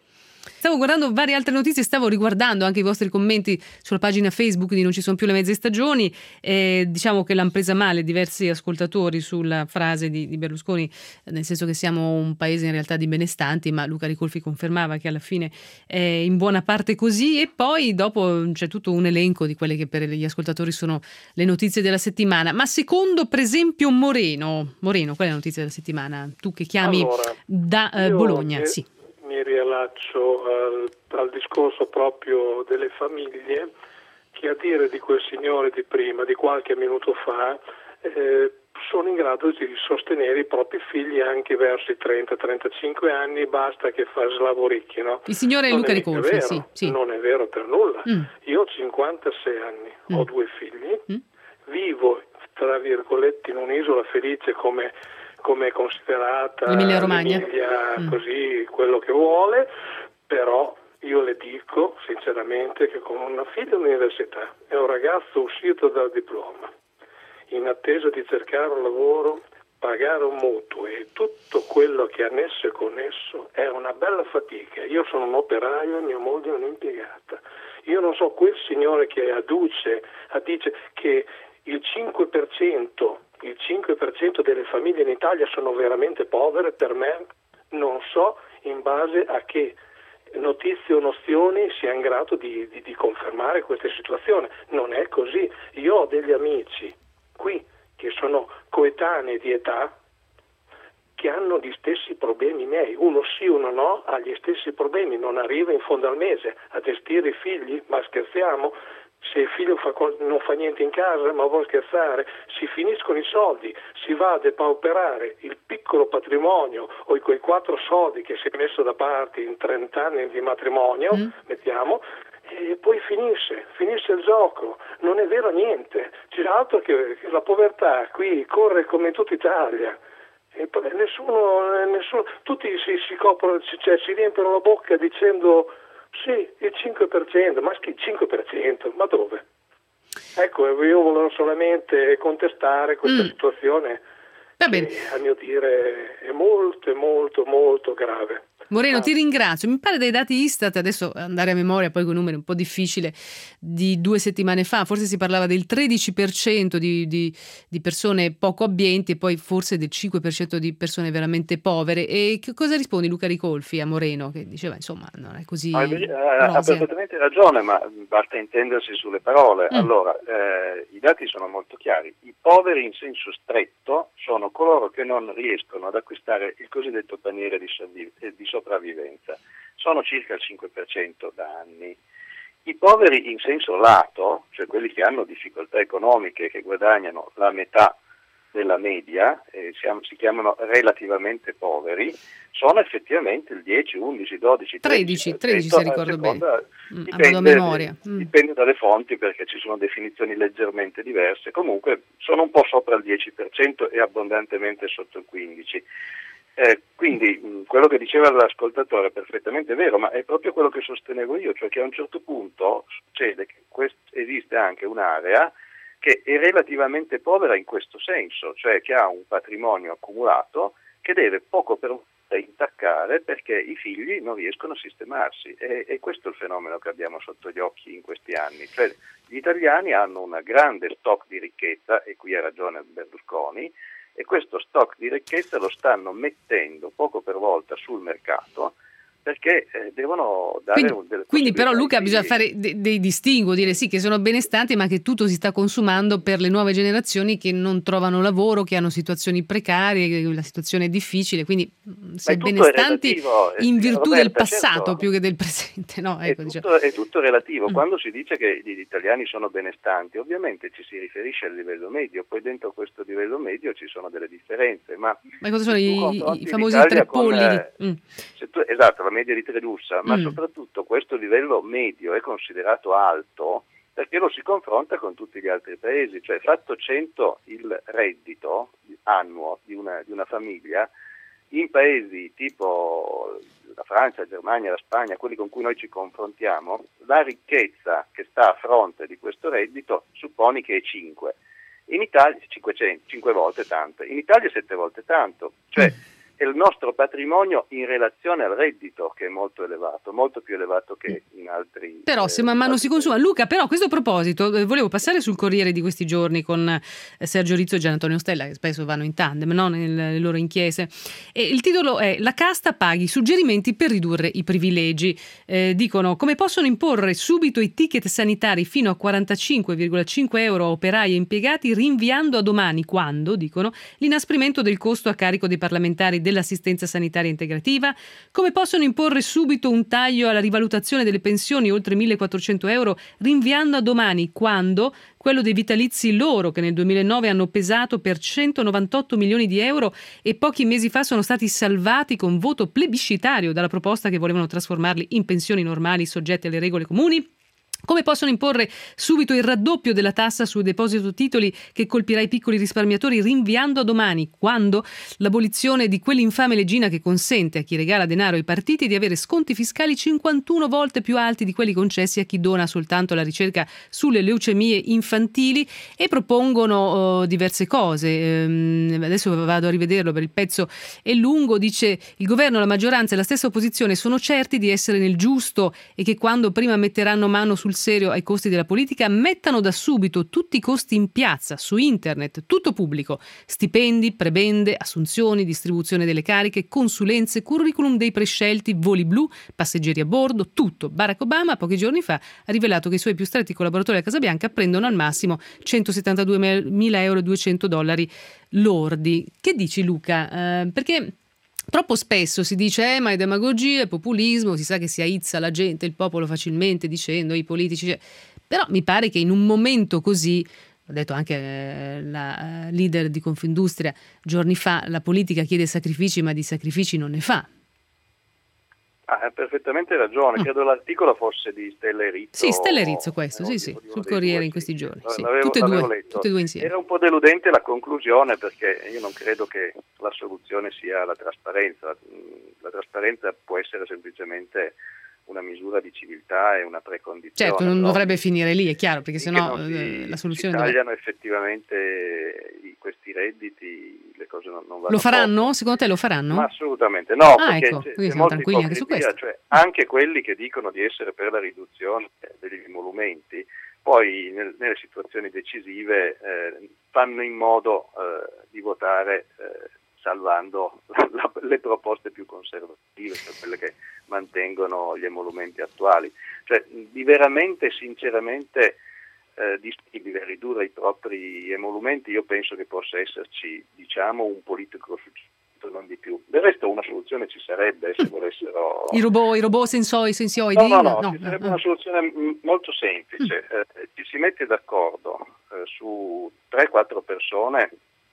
Stavo guardando varie altre notizie, stavo riguardando anche i vostri commenti sulla pagina Facebook di Non ci sono più le mezze stagioni. Eh, diciamo che l'hanno presa male diversi ascoltatori sulla frase di, di Berlusconi, nel senso che siamo un paese in realtà di benestanti, ma Luca Ricolfi confermava che alla fine è in buona parte così. E poi dopo c'è tutto un elenco di quelle che per gli ascoltatori sono le notizie della settimana. Ma secondo per esempio Moreno, Moreno, qual è la notizia della settimana? Tu che chiami allora, da eh, Bologna, mi, sì. Mi riallaccio al, al discorso proprio delle famiglie, che a dire di quel signore di prima, di qualche minuto fa, eh, sono in grado di sostenere i propri figli anche verso i trenta trentacinque anni, basta che fa slavoricchino. Il signore non Luca è Ricolfi, vero, sì, sì. Non è vero per nulla. Mm. Io ho cinquantasei anni, Mm. ho due figli, Mm. vivo tra virgolette in un'isola felice come, come è considerata L'Emilia Romagna. l'Emilia, Mm. così quello che vuole, però io le dico sinceramente che con una figlia all'università e un ragazzo uscito dal diploma, in attesa di cercare un lavoro, pagare un mutuo e tutto quello che è annesso e connesso è una bella fatica. Io sono un operaio, mia moglie è un'impiegata. Io non so, quel signore che adduce, addice che il cinque per cento, il cinque per cento delle famiglie in Italia sono veramente povere, per me non so in base a che notizie o nozioni sia in grado di, di, di confermare questa situazione. Non è così. Io ho degli amici qui che sono coetanei di età che hanno gli stessi problemi miei, uno sì, uno no, ha gli stessi problemi, non arriva in fondo al mese a gestire i figli, ma scherziamo? Se il figlio fa, non fa niente in casa, ma vuole scherzare, si finiscono i soldi, si va a depauperare il piccolo patrimonio o quei quattro soldi che si è messo da parte in trenta anni di matrimonio, mm. mettiamo, e poi finisce, finisce il gioco, non è vero niente, c'è altro che la povertà qui corre come in tutta Italia. E poi nessuno, nessuno, tutti si, si coprono, cioè si riempiono la bocca dicendo sì, il cinque per cento, ma che cinque per cento, ma dove? Ecco, io volevo solamente contestare questa mm. situazione che a mio dire è molto, molto, molto grave. Moreno, ti ringrazio. Mi pare dai dati Istat, adesso andare a memoria, poi con numeri è un po' difficile, di due settimane fa, forse si parlava del tredici per cento di, di, di persone poco abbienti e poi forse del cinque per cento di persone veramente povere. E che cosa rispondi Luca Ricolfi a Moreno, che diceva insomma non è così? Ha, ha perfettamente ragione, ma basta intendersi sulle parole. Mm. Allora, eh, i dati sono molto chiari. I poveri in senso stretto sono coloro che non riescono ad acquistare il cosiddetto paniere di, di sopravvivenza. Sono circa il cinque per cento da anni. I poveri in senso lato, cioè quelli che hanno difficoltà economiche, che guadagnano la metà della media, eh, siamo, si chiamano relativamente poveri, sono effettivamente il dieci, undici, dodici, tredici, tredici se ricordo seconda, bene, dipende, a memoria. Mm. dipende dalle fonti perché ci sono definizioni leggermente diverse, comunque sono un po' sopra il dieci per cento e abbondantemente sotto il quindici per cento. Eh, quindi mh, quello che diceva l'ascoltatore è perfettamente vero, ma è proprio quello che sostenevo io, cioè che a un certo punto succede che quest- esiste anche un'area che è relativamente povera in questo senso, cioè che ha un patrimonio accumulato che deve poco per volta intaccare perché i figli non riescono a sistemarsi, e, e questo è il fenomeno che abbiamo sotto gli occhi in questi anni, cioè gli italiani hanno un grande stock di ricchezza, e qui ha ragione Berlusconi, e questo stock di ricchezza lo stanno mettendo poco per volta sul mercato perché eh, devono dare quindi, un, delle quindi però Luca di... bisogna fare de- dei distinguo, dire sì che sono benestanti ma che tutto si sta consumando per le nuove generazioni che non trovano lavoro, che hanno situazioni precarie, che la situazione è difficile, quindi se è benestanti è relativo, in virtù Roberta, del passato certo, più che del presente, no? Ecco, è, tutto, diciamo. è tutto relativo. Mm. Quando si dice che gli italiani sono benestanti ovviamente ci si riferisce al livello medio, poi dentro questo livello medio ci sono delle differenze, ma, ma cosa sono i, i famosi tre polli? Con, mm. se tu, esatto, la media di tre lussa, ma mm. soprattutto questo livello medio è considerato alto perché lo si confronta con tutti gli altri paesi, cioè fatto cento il reddito annuo di una, di una famiglia, in paesi tipo la Francia, la Germania, la Spagna, quelli con cui noi ci confrontiamo, la ricchezza che sta a fronte di questo reddito supponi che è cinque. In Italia cinquecento, cinque volte tanto, in Italia sette volte tanto, cioè è il nostro patrimonio in relazione al reddito, che è molto elevato, molto più elevato che in altri. Però se man mano si consuma. Luca, però a questo proposito eh, volevo passare sul Corriere di questi giorni con eh, Sergio Rizzo e Gian Antonio Stella, che spesso vanno in tandem, no? Nelle loro inchieste, e il titolo è "La casta paghi, suggerimenti per ridurre i privilegi". Eh, dicono: come possono imporre subito i ticket sanitari fino a quarantacinque virgola cinque euro a operai e impiegati, rinviando a domani quando, dicono, l'inasprimento del costo a carico dei parlamentari dell'assistenza sanitaria integrativa? Come possono imporre subito un taglio alla rivalutazione delle pensioni oltre millequattrocento euro, rinviando a domani quando quello dei vitalizi loro, che nel duemilanove hanno pesato per centonovantotto milioni di euro e pochi mesi fa sono stati salvati con voto plebiscitario dalla proposta che volevano trasformarli in pensioni normali soggette alle regole comuni? Come possono imporre subito il raddoppio della tassa sul deposito titoli che colpirà i piccoli risparmiatori, rinviando a domani quando l'abolizione di quell'infame leggina che consente a chi regala denaro ai partiti di avere sconti fiscali cinquantuno volte più alti di quelli concessi a chi dona soltanto alla ricerca sulle leucemie infantili, e propongono uh, diverse cose. Ehm, adesso vado a rivederlo, per il pezzo è lungo. Dice: il governo, la maggioranza e la stessa opposizione sono certi di essere nel giusto e che quando prima metteranno mano sul serio ai costi della politica, mettano da subito tutti i costi in piazza, su internet, tutto pubblico: stipendi, prebende, assunzioni, distribuzione delle cariche, consulenze, curriculum dei prescelti, voli blu, passeggeri a bordo, tutto. Barack Obama pochi giorni fa ha rivelato che i suoi più stretti collaboratori a Casa Bianca prendono al massimo centosettantaduemila euro e duecento dollari lordi. Che dici, Luca? Eh, perché troppo spesso si dice eh, ma è demagogia, è populismo, si sa che si aizza la gente, il popolo facilmente dicendo i politici, cioè. Però mi pare che in un momento così, l'ha detto anche la leader di Confindustria giorni fa, la politica chiede sacrifici ma di sacrifici non ne fa. Ah, hai perfettamente ragione, credo l'articolo fosse di Stella e Rizzo. Sì, Stella e Rizzo questo, no, sì, sì, di sul Corriere due, in questi sì. giorni. Sì. L'avevo, Tutte, e l'avevo due, letto. tutte e due insieme. Era un po' deludente la conclusione, perché io non credo che la soluzione sia la trasparenza. La trasparenza può essere semplicemente una misura di civiltà e una precondizione. Certo, non no? dovrebbe finire lì, è chiaro, perché sennò si, la soluzione si dov'è? tagliano effettivamente i, questi redditi, le cose non, non vanno. Lo faranno? poco. Secondo te lo faranno? Ma assolutamente no, ah, perché ecco, c'è, quindi c'è siamo molta tranquilli anche su questo. cioè anche quelli che dicono di essere per la riduzione degli emolumenti, poi nel, nelle situazioni decisive eh, fanno in modo eh, di votare eh, salvando la, le proposte più conservative, cioè quelle che mantengono gli emolumenti attuali. Cioè di veramente, sinceramente eh, disponibile a ridurre i propri emolumenti, io penso che possa esserci, diciamo, un politico successo, non di più. Del resto una soluzione ci sarebbe se volessero. I robot, i robot sensoi, sensioidi? No, no, no, no ci sarebbe no. una soluzione m- molto semplice. Mm. Eh, ci si mette d'accordo eh, su tre quattro persone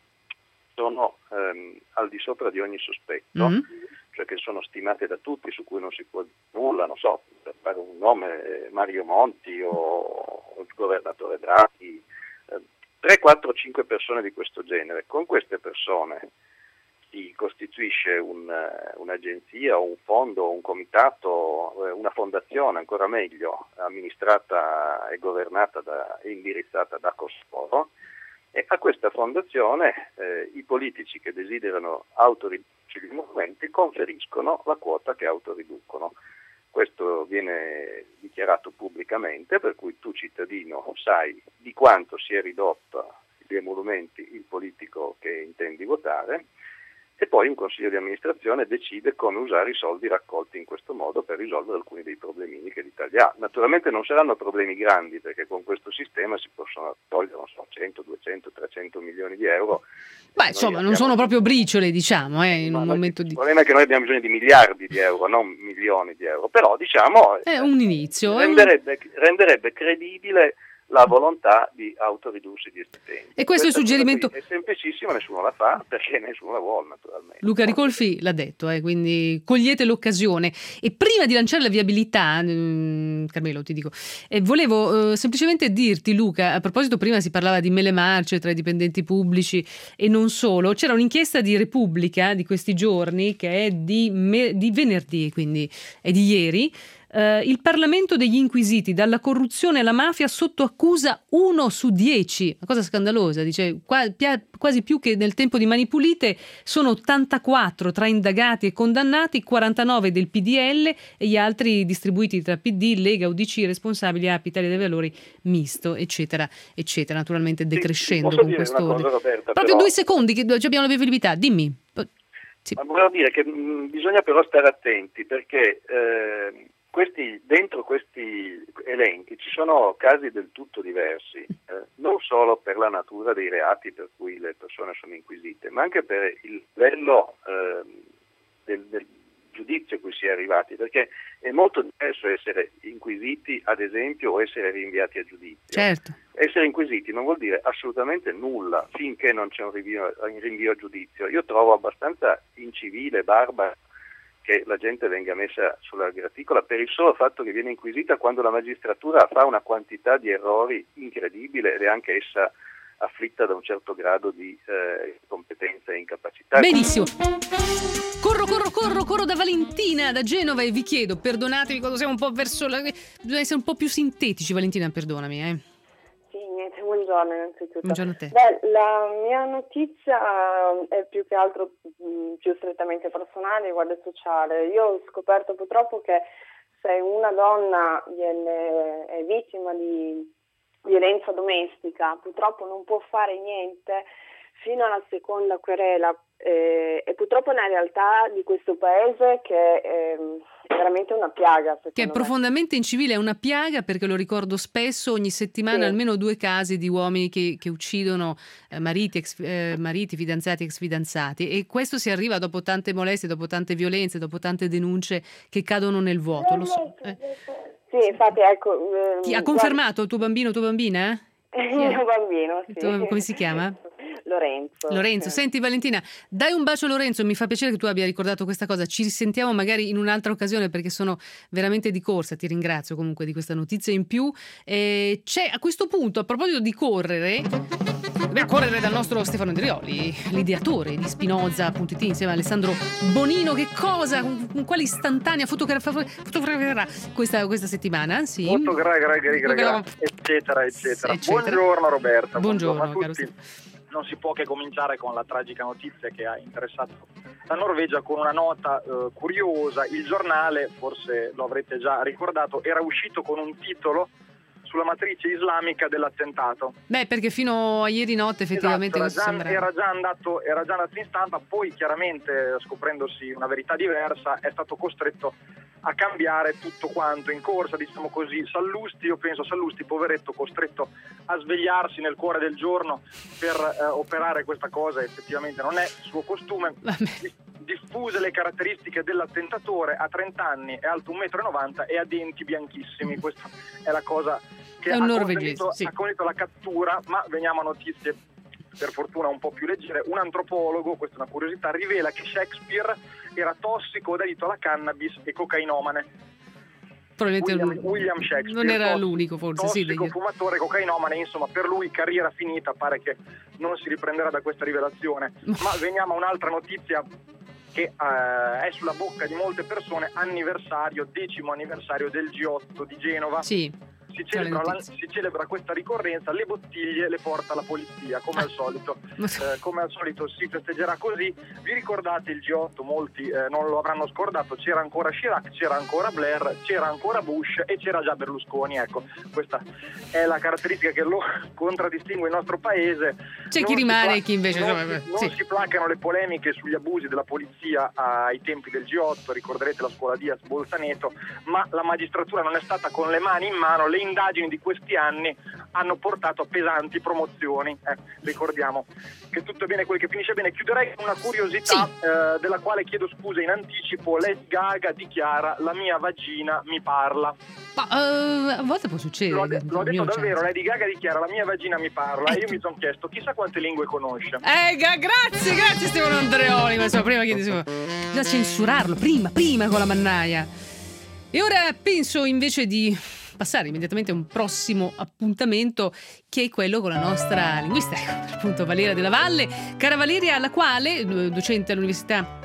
sono ehm, al di sopra di ogni sospetto, mm. cioè che sono stimate da tutti, su cui non si può dire nulla, non so, per fare un nome, Mario Monti o il governatore Draghi, eh, tre, quattro, cinque persone di questo genere. Con queste persone si costituisce un, un'agenzia o un fondo, un comitato, una fondazione, ancora meglio, amministrata e governata da, e indirizzata da costoro, e a questa fondazione eh, i politici che desiderano autoridurci gli emolumenti conferiscono la quota che autoriducono. Questo viene dichiarato pubblicamente, per cui tu cittadino sai di quanto si è ridotto gli emolumenti il politico che intendi votare, e poi un consiglio di amministrazione decide come usare i soldi raccolti in questo modo per risolvere alcuni dei problemini che l'Italia ha. Naturalmente non saranno problemi grandi, perché con questo sistema si possono togliere, non so, cento, duecento, trecento milioni di euro. Beh, insomma, non sono proprio briciole, diciamo, eh, in un momento di... Il problema è che noi abbiamo bisogno di miliardi di euro, non milioni di euro, però diciamo... È un inizio. Renderebbe, è un... renderebbe credibile la volontà di autoridursi di stipendi. E questo è il suggerimento. È semplicissimo, nessuno la fa perché nessuno la vuole, naturalmente. Luca Ricolfi l'ha detto, eh, quindi cogliete l'occasione. E prima di lanciare la viabilità, mh, Carmelo ti dico, eh, volevo eh, semplicemente dirti, Luca, a proposito, prima si parlava di mele marce tra i dipendenti pubblici e non solo, c'era un'inchiesta di Repubblica di questi giorni che è di, me- di venerdì, quindi è di ieri, eh, il Parlamento degli inquisiti, dalla corruzione alla mafia sotto accusa uno su dieci, una cosa scandalosa, dice qua, pia, quasi più che nel tempo di Mani Pulite. Sono ottantaquattro tra indagati e condannati, quarantanove del P D L e gli altri distribuiti tra P D, Lega, U D C, responsabili A P, Italia dei Valori, misto, eccetera, eccetera, naturalmente decrescendo sì, con questo ordine. Roberta, Proprio però... due secondi che abbiamo la visibilità, dimmi. Sì. Ma volevo dire che mh, bisogna però stare attenti, perché eh, questi, dentro questi elenchi ci sono casi del tutto diversi, eh, non solo per la natura dei reati per cui le persone sono inquisite, ma anche per il livello eh, del, del giudizio a cui si è arrivati, perché è molto diverso essere inquisiti, ad esempio, o essere rinviati a giudizio. Certo. Essere inquisiti non vuol dire assolutamente nulla finché non c'è un rinvio, un rinvio a giudizio. Io trovo abbastanza incivile, barbaro, che la gente venga messa sulla graticola per il solo fatto che viene inquisita quando la magistratura fa una quantità di errori incredibile ed è anche essa afflitta da un certo grado di eh, competenza e incapacità. Benissimo. Corro, corro, corro, corro da Valentina, da Genova, e vi chiedo, perdonatemi quando siamo un po' verso la... Bisogna essere un po' più sintetici, Valentina, perdonami, eh. Sì, niente, buongiorno innanzitutto. Buongiorno a te. Beh, la mia notizia è più che altro mh, più strettamente personale, riguarda il sociale. Io ho scoperto purtroppo che se una donna viene, è vittima di violenza domestica, purtroppo non può fare niente fino alla seconda querela, eh, e purtroppo è una realtà di questo paese che è, è veramente una piaga. Che è me. profondamente incivile, è una piaga, perché lo ricordo spesso, ogni settimana Sì. almeno due casi di uomini che, che uccidono eh, mariti, ex, eh, mariti, fidanzati, ex fidanzati, e questo si arriva dopo tante molestie, dopo tante violenze, dopo tante denunce che cadono nel vuoto, lo so. Eh. Sì, infatti, ecco... Chi ha guarda, confermato il tuo bambino o tua bambina? il mio bambino, sì. Tu, come si chiama? Lorenzo. Lorenzo, sì. Senti Valentina, dai un bacio a Lorenzo, mi fa piacere che tu abbia ricordato questa cosa, ci risentiamo magari in un'altra occasione perché sono veramente di corsa, ti ringrazio comunque di questa notizia in più. E c'è a questo punto, a proposito di correre, dobbiamo correre dal nostro Stefano Andrioli, l'ideatore di Spinoza punto it insieme a Alessandro Bonino. Che cosa, con, con quale istantanea fotograferà fotograferà questa, questa settimana? Sì. Fotogra, gra, gra, gra, gra, eccetera, eccetera, eccetera. Buongiorno Roberta, buongiorno, buongiorno a tutti. Caro. Non si può che cominciare con la tragica notizia che ha interessato la Norvegia, con una nota eh, curiosa. Il giornale, forse lo avrete già ricordato, era uscito con un titolo sulla matrice islamica dell'attentato. Beh, perché fino a ieri notte effettivamente esatto, era, già, sembrava... era, già andato, era già andato in stampa, poi chiaramente, scoprendosi una verità diversa, è stato costretto a cambiare tutto quanto in corsa, diciamo così. Sallusti, io penso Sallusti, poveretto, costretto a svegliarsi nel cuore del giorno per eh, operare questa cosa, effettivamente non è suo costume. Diffuse le caratteristiche dell'attentatore, a trenta anni, è alto un metro e novanta e ha denti bianchissimi. Questa è la cosa che ha condito, sì. ha condito la cattura. Ma veniamo a notizie per fortuna un po' più leggere. Un antropologo, questa è una curiosità, rivela che Shakespeare era tossico, dedito alla cannabis e cocainomane. Probabilmente William, William Shakespeare non era tossico, l'unico, forse tossico, sì, fumatore, cocainomane, insomma, per lui carriera finita, pare che non si riprenderà da questa rivelazione. Ma veniamo a un'altra notizia che uh, è sulla bocca di molte persone. Anniversario, decimo anniversario del G otto di Genova. Sì. Si celebra, la, si celebra questa ricorrenza, le bottiglie le porta la polizia, come ah. al solito. Eh, come al solito si festeggerà così. Vi ricordate il G otto? Molti eh, non lo avranno scordato. C'era ancora Chirac, c'era ancora Blair, c'era ancora Bush e c'era già Berlusconi. Ecco, questa è la caratteristica che lo contraddistingue il nostro paese. C'è non chi rimane pla- e chi invece... Non, non, si, non sì. si placano le polemiche sugli abusi della polizia ai tempi del G otto, ricorderete la scuola Diaz Bolzaneto, ma la magistratura non è stata con le mani in mano. Le indagini di questi anni hanno portato a pesanti promozioni. Eh, ricordiamo che tutto è bene quel che finisce bene. Chiuderei con una curiosità, sì. eh, della quale chiedo scusa in anticipo. Lady Gaga dichiara: la mia vagina mi parla. Ma uh, a volte può succedere. L'ho, de- l'ho detto davvero, chance. Lady Gaga dichiara: la mia vagina mi parla. Eh, e io mi sono chiesto chissà quante lingue conosce. Eh, grazie, grazie Stefano Andreoli. Ma insomma, prima che dicevo, bisogna censurarlo prima, prima con la mannaia. E ora penso invece di passare immediatamente a un prossimo appuntamento, che è quello con la nostra linguista, appunto Valeria Della Valle. Cara Valeria, alla quale, docente all'Università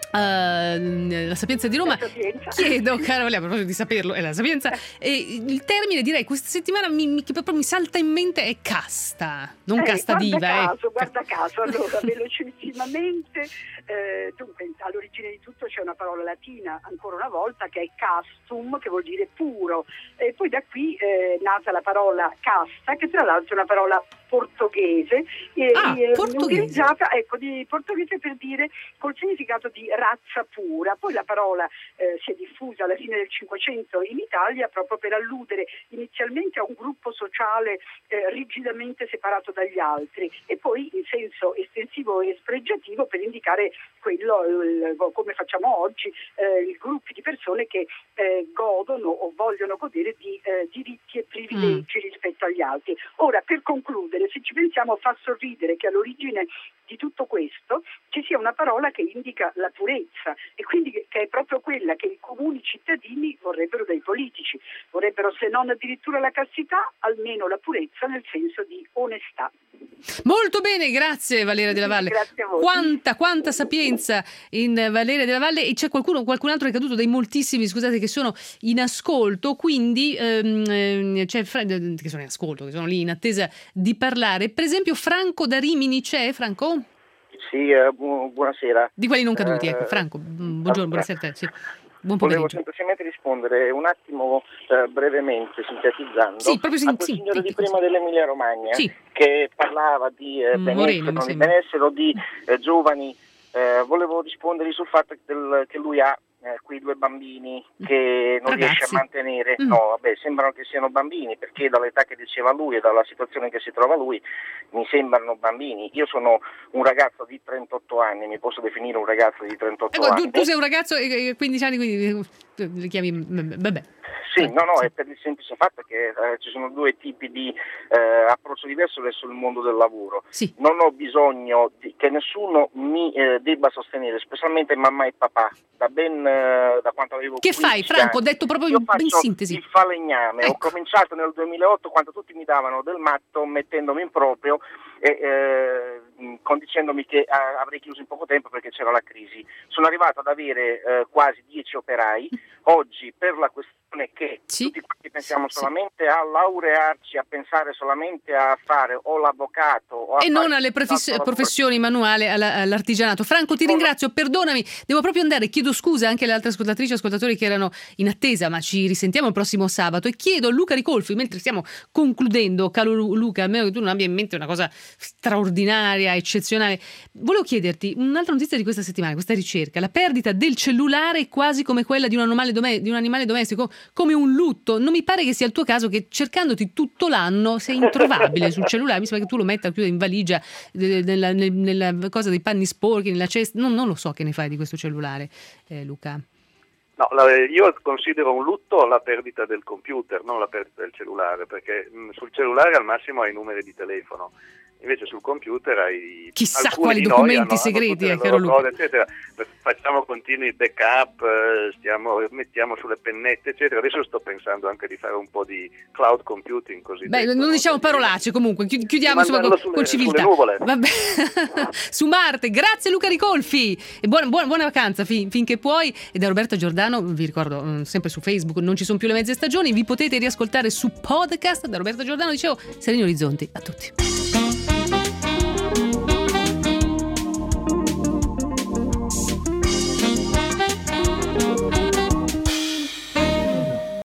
Uh, la Sapienza di Roma. La Sapienza. Chiedo, caro Valeria, a proposito di saperlo, è la Sapienza. E il termine, direi, questa settimana mi, mi, che proprio mi salta in mente è casta, non Eh, casta guarda diva. caso, eh. guarda caso, allora velocissimamente, eh, dunque all'origine di tutto c'è una parola latina ancora una volta che è castum, che vuol dire puro, e poi da qui è nata la parola casta, che tra l'altro è una parola portoghese, e, Ah, e, portoghese. utilizzata, ecco, di portoghese per dire col significato di razza pura. Poi la parola eh, si è diffusa alla fine del Cinquecento in Italia proprio per alludere inizialmente a un gruppo sociale eh, rigidamente separato dagli altri, e poi in senso estensivo e spregiativo per indicare quello, il, come facciamo oggi, eh, i gruppi di persone che eh, godono o vogliono godere di eh, diritti e privilegi mm. rispetto agli altri. Ora, per concludere, se ci pensiamo, fa sorridere che all'origine di tutto questo ci sia una parola che indica la purezza, e quindi che è proprio quella che i comuni cittadini vorrebbero dai politici, vorrebbero, se non addirittura la castità, almeno la purezza nel senso di onestà. Molto bene, grazie Valeria Della Valle. Grazie a voi. Quanta, quanta sapienza in Valeria Della Valle, e c'è qualcuno, qualcun altro è caduto, dei moltissimi, scusate, che sono in ascolto, quindi ehm, c'è Fra- che sono in ascolto, che sono lì in attesa di parlare. Per esempio Franco da Rimini c'è, Franco? Sì, eh, bu- buonasera. Di quelli non caduti, Eh, ecco. Franco, buongiorno, allora, buonasera a te, sì. Buon Volevo pomeriggio. semplicemente rispondere un attimo, eh, brevemente, sintetizzando, Sì, proprio sin- a quel sì, signore di sintetico, prima dell'Emilia Romagna, Sì. che parlava di eh, Mm, benessere, Moreno, mi non di sembra. benessere o di eh, giovani. Eh, volevo rispondergli sul fatto del- che lui ha eh, quei due bambini che non Ragazzi. riesce a mantenere. Mm. No, vabbè, sembrano che siano bambini, perché dall'età che diceva lui e dalla situazione che si trova lui mi sembrano bambini. Io sono un ragazzo di trentotto anni, mi posso definire un ragazzo di trentotto Ecco, anni. tu, tu sei un ragazzo e quindici anni, quindi eh, li chiami, vabbè. Sì, no, no, è per il semplice fatto che eh, ci sono due tipi di eh, approccio diverso verso il mondo del lavoro. Sì. Non ho bisogno di, che nessuno mi eh, debba sostenere, specialmente mamma e papà, da ben eh, da quanto avevo Che fai, quindici Franco? Ho anni. detto proprio Io in, faccio in sintesi. il falegname, Ecco. ho cominciato nel duemilaotto quando tutti mi davano del matto mettendomi in proprio e eh, condicendomi che eh, avrei chiuso in poco tempo perché c'era la crisi. Sono arrivato ad avere eh, quasi dieci operai. Oggi, per la questione che Sì. tutti quanti pensiamo Sì. solamente a laurearci, a pensare solamente a fare o l'avvocato o a E non fare alle profes- tutt'altro lavoro. professioni manuali, alla- all'artigianato. Franco, ti ringrazio, perdonami, devo proprio andare. Chiedo scusa anche alle altre ascoltatrici e ascoltatori che erano in attesa, ma ci risentiamo il prossimo sabato. E chiedo a Luca Ricolfi, mentre stiamo concludendo, caro Lu- Luca, almeno che tu non abbia in mente una cosa straordinaria, eccezionale, volevo chiederti un'altra notizia di questa settimana, questa ricerca: la perdita del cellulare è quasi come quella di un animale, dome- di un animale domestico, come un lutto. Non mi pare che sia il tuo caso, che cercandoti tutto l'anno sei introvabile sul cellulare. Mi sembra che tu lo metta chiuso in valigia, eh, nella, nel- nella cosa dei panni sporchi, nella cesta. Non, non lo so che ne fai di questo cellulare, eh, Luca. No, la- io considero un lutto la perdita del computer, non la perdita del cellulare, perché mh, sul cellulare al massimo hai i numeri di telefono, invece sul computer hai Chissà alcuni quali di documenti noi hanno, segreti, hanno eh, tutte le caro loro Luca. cose, eccetera. Facciamo continui backup, eh, stiamo, mettiamo sulle pennette, eccetera. Adesso sto pensando anche di fare un po' di cloud computing così. Beh, non diciamo parolacce, comunque chi- chiudiamo insomma, Mandarlo con, sulle- con civiltà. sulle nuvole. Vabbè. Su Marte. Grazie Luca Ricolfi e buona, buona, buona vacanza fin- finché puoi. E da Roberta Giordano, vi ricordo, mh, sempre su Facebook, non ci sono più le mezze stagioni, vi potete riascoltare su podcast. Da Roberta Giordano dicevo Sereni Orizzonti a tutti.